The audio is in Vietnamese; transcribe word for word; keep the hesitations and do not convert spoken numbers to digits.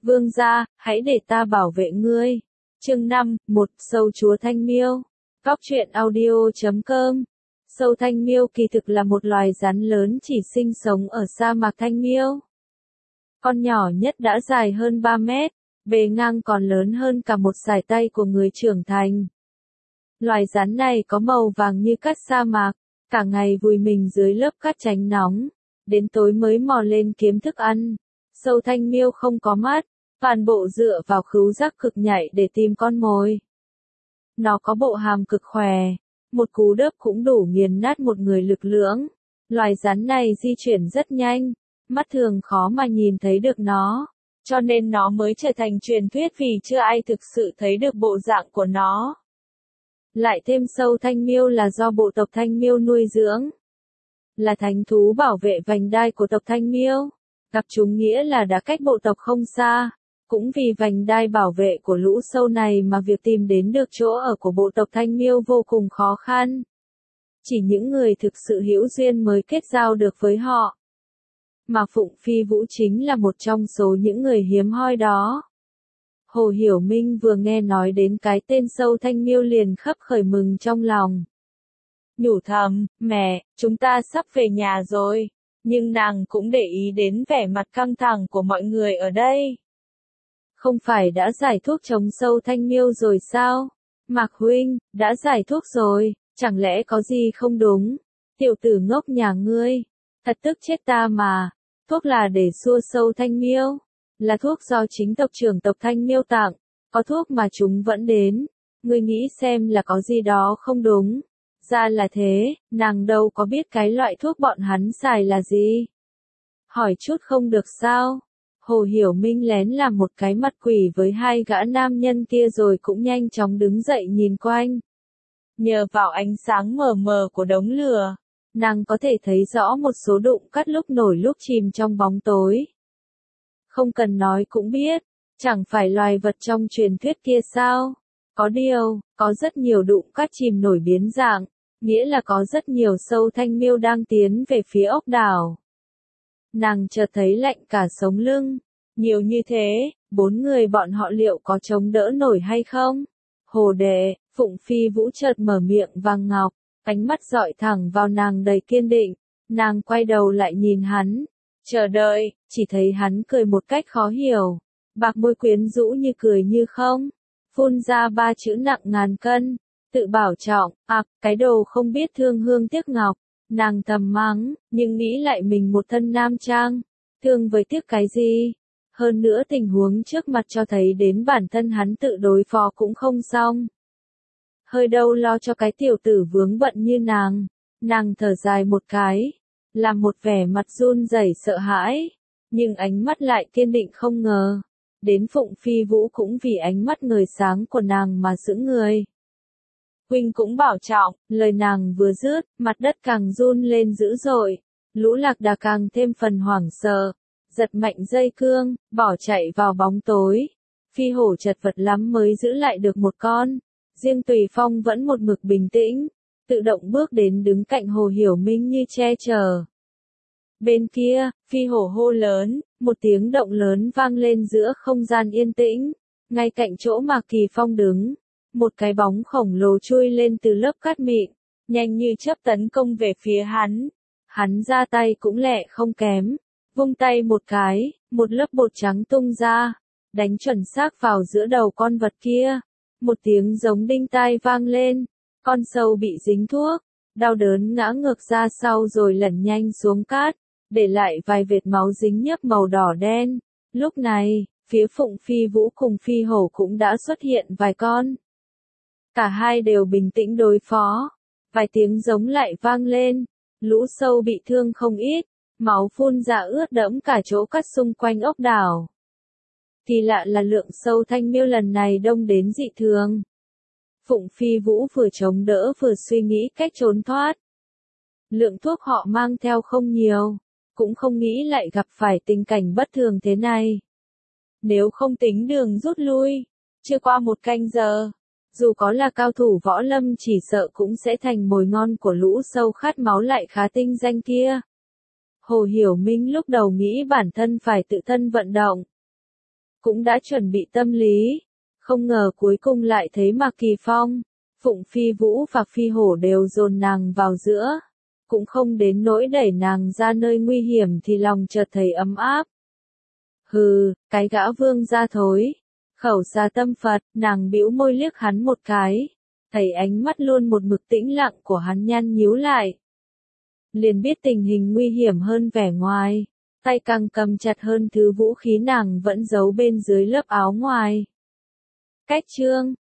Vương gia, hãy để ta bảo vệ ngươi. Chương năm, một, sâu chúa thanh miêu. Góc truyện audio chấm com. Sâu thanh miêu kỳ thực là một loài rắn lớn chỉ sinh sống ở sa mạc thanh miêu. Con nhỏ nhất đã dài hơn ba mét, bề ngang còn lớn hơn cả một sải tay của người trưởng thành. Loài rắn này có màu vàng như cát sa mạc, cả ngày vùi mình dưới lớp cát tránh nóng, đến tối mới mò lên kiếm thức ăn. Sâu thanh miêu không có mắt, toàn bộ dựa vào khứu giác cực nhạy để tìm con mồi. Nó có bộ hàm cực khỏe, một cú đớp cũng đủ nghiền nát một người lực lưỡng. Loài rắn này di chuyển rất nhanh, mắt thường khó mà nhìn thấy được nó, cho nên nó mới trở thành truyền thuyết vì chưa ai thực sự thấy được bộ dạng của nó. Lại thêm sâu thanh miêu là do bộ tộc thanh miêu nuôi dưỡng, là thánh thú bảo vệ vành đai của tộc thanh miêu. Gặp chúng nghĩa là đã cách bộ tộc không xa, cũng vì vành đai bảo vệ của lũ sâu này mà việc tìm đến được chỗ ở của bộ tộc thanh miêu vô cùng khó khăn. Chỉ những người thực sự hữu duyên mới kết giao được với họ. Mà Phụng Phi Vũ chính là một trong số những người hiếm hoi đó. Hồ Hiểu Minh vừa nghe nói đến cái tên sâu thanh miêu liền khấp khởi mừng trong lòng. Nhủ thầm, mẹ, chúng ta sắp về nhà rồi. Nhưng nàng cũng để ý đến vẻ mặt căng thẳng của mọi người ở đây. Không phải đã giải thuốc chống sâu thanh miêu rồi sao? Mạc huynh, đã giải thuốc rồi, chẳng lẽ có gì không đúng? Tiểu tử ngốc nhà ngươi, thật tức chết ta mà. Thuốc là để xua sâu thanh miêu, là thuốc do chính tộc trưởng tộc thanh miêu tặng, có thuốc mà chúng vẫn đến. Ngươi nghĩ xem là có gì đó không đúng. Ra là thế, nàng đâu có biết cái loại thuốc bọn hắn xài là gì. Hỏi chút không được sao? Hồ Hiểu Minh lén làm một cái mặt quỷ với hai gã nam nhân kia rồi cũng nhanh chóng đứng dậy nhìn quanh. Nhờ vào ánh sáng mờ mờ của đống lửa, nàng có thể thấy rõ một số đụng cắt lúc nổi lúc chìm trong bóng tối. Không cần nói cũng biết, chẳng phải loài vật trong truyền thuyết kia sao? Có điều, có rất nhiều đụng cắt chìm nổi biến dạng, nghĩa là có rất nhiều sâu thanh miêu đang tiến về phía ốc đảo. Nàng chợt thấy lạnh cả sống lưng. Nhiều như thế, bốn người bọn họ liệu có chống đỡ nổi hay không? Hồ đệ, Phụng Phi Vũ chợt mở miệng vàng ngọc, ánh mắt dọi thẳng vào nàng đầy kiên định. Nàng quay đầu lại nhìn hắn, chờ đợi, chỉ thấy hắn cười một cách khó hiểu. Bạc môi quyến rũ như cười như không, phun ra ba chữ nặng ngàn cân. Tự bảo trọng, à, cái đồ không biết thương hương tiếc ngọc. Nàng thầm mắng, nhưng nghĩ lại mình một thân nam trang, thương với tiếc cái gì? Hơn nữa tình huống trước mặt cho thấy đến bản thân hắn tự đối phó cũng không xong. Hơi đâu lo cho cái tiểu tử vướng bận như nàng. Nàng thở dài một cái, làm một vẻ mặt run rẩy sợ hãi, nhưng ánh mắt lại kiên định không ngờ. Đến Phụng Phi Vũ cũng vì ánh mắt ngời sáng của nàng mà sững người. Huynh cũng bảo trọng, lời nàng vừa dứt, mặt đất càng run lên dữ dội, lũ lạc đà càng thêm phần hoảng sợ, giật mạnh dây cương, bỏ chạy vào bóng tối. Phi hổ chật vật lắm mới giữ lại được một con, riêng Tùy Phong vẫn một mực bình tĩnh, tự động bước đến đứng cạnh Hồ Hiểu Minh như che chở. Bên kia, phi hổ hô lớn, một tiếng động lớn vang lên giữa không gian yên tĩnh, ngay cạnh chỗ mà Kỳ Phong đứng. Một cái bóng khổng lồ chui lên từ lớp cát mịn, nhanh như chớp tấn công về phía hắn. Hắn ra tay cũng lẹ không kém, vung tay một cái, một lớp bột trắng tung ra, đánh chuẩn xác vào giữa đầu con vật kia. Một tiếng giống đinh tai vang lên, con sâu bị dính thuốc, đau đớn ngã ngược ra sau rồi lẩn nhanh xuống cát, để lại vài vệt máu dính nhớp màu đỏ đen. Lúc này, phía Phụng Phi Vũ cùng Phi Hổ cũng đã xuất hiện vài con. Cả hai đều bình tĩnh đối phó. Vài tiếng giống lại vang lên. Lũ sâu bị thương không ít. Máu phun ra ướt đẫm cả chỗ cắt xung quanh ốc đảo. Kỳ lạ là lượng sâu thanh miêu lần này đông đến dị thường. Phụng Phi Vũ vừa chống đỡ vừa suy nghĩ cách trốn thoát. Lượng thuốc họ mang theo không nhiều. Cũng không nghĩ lại gặp phải tình cảnh bất thường thế này. Nếu không tính đường rút lui. Chưa qua một canh giờ. Dù có là cao thủ võ lâm chỉ sợ cũng sẽ thành mồi ngon của lũ sâu khát máu lại khá tinh danh kia. Hồ Hiểu Minh lúc đầu nghĩ bản thân phải tự thân vận động. cũng đã chuẩn bị tâm lý. Không ngờ cuối cùng lại thấy Mạc Kỳ Phong, Phụng Phi Vũ và Phi Hổ đều dồn nàng vào giữa. Cũng không đến nỗi đẩy nàng ra nơi nguy hiểm thì lòng chợt thấy ấm áp. Hừ, cái gã vương gia thối. Khẩu ra tâm Phật, nàng bĩu môi liếc hắn một cái. Thấy ánh mắt luôn một mực tĩnh lặng của hắn nhăn nhíu lại. Liền biết tình hình nguy hiểm hơn vẻ ngoài. Tay càng cầm chặt hơn thứ vũ khí nàng vẫn giấu bên dưới lớp áo ngoài. Cách chương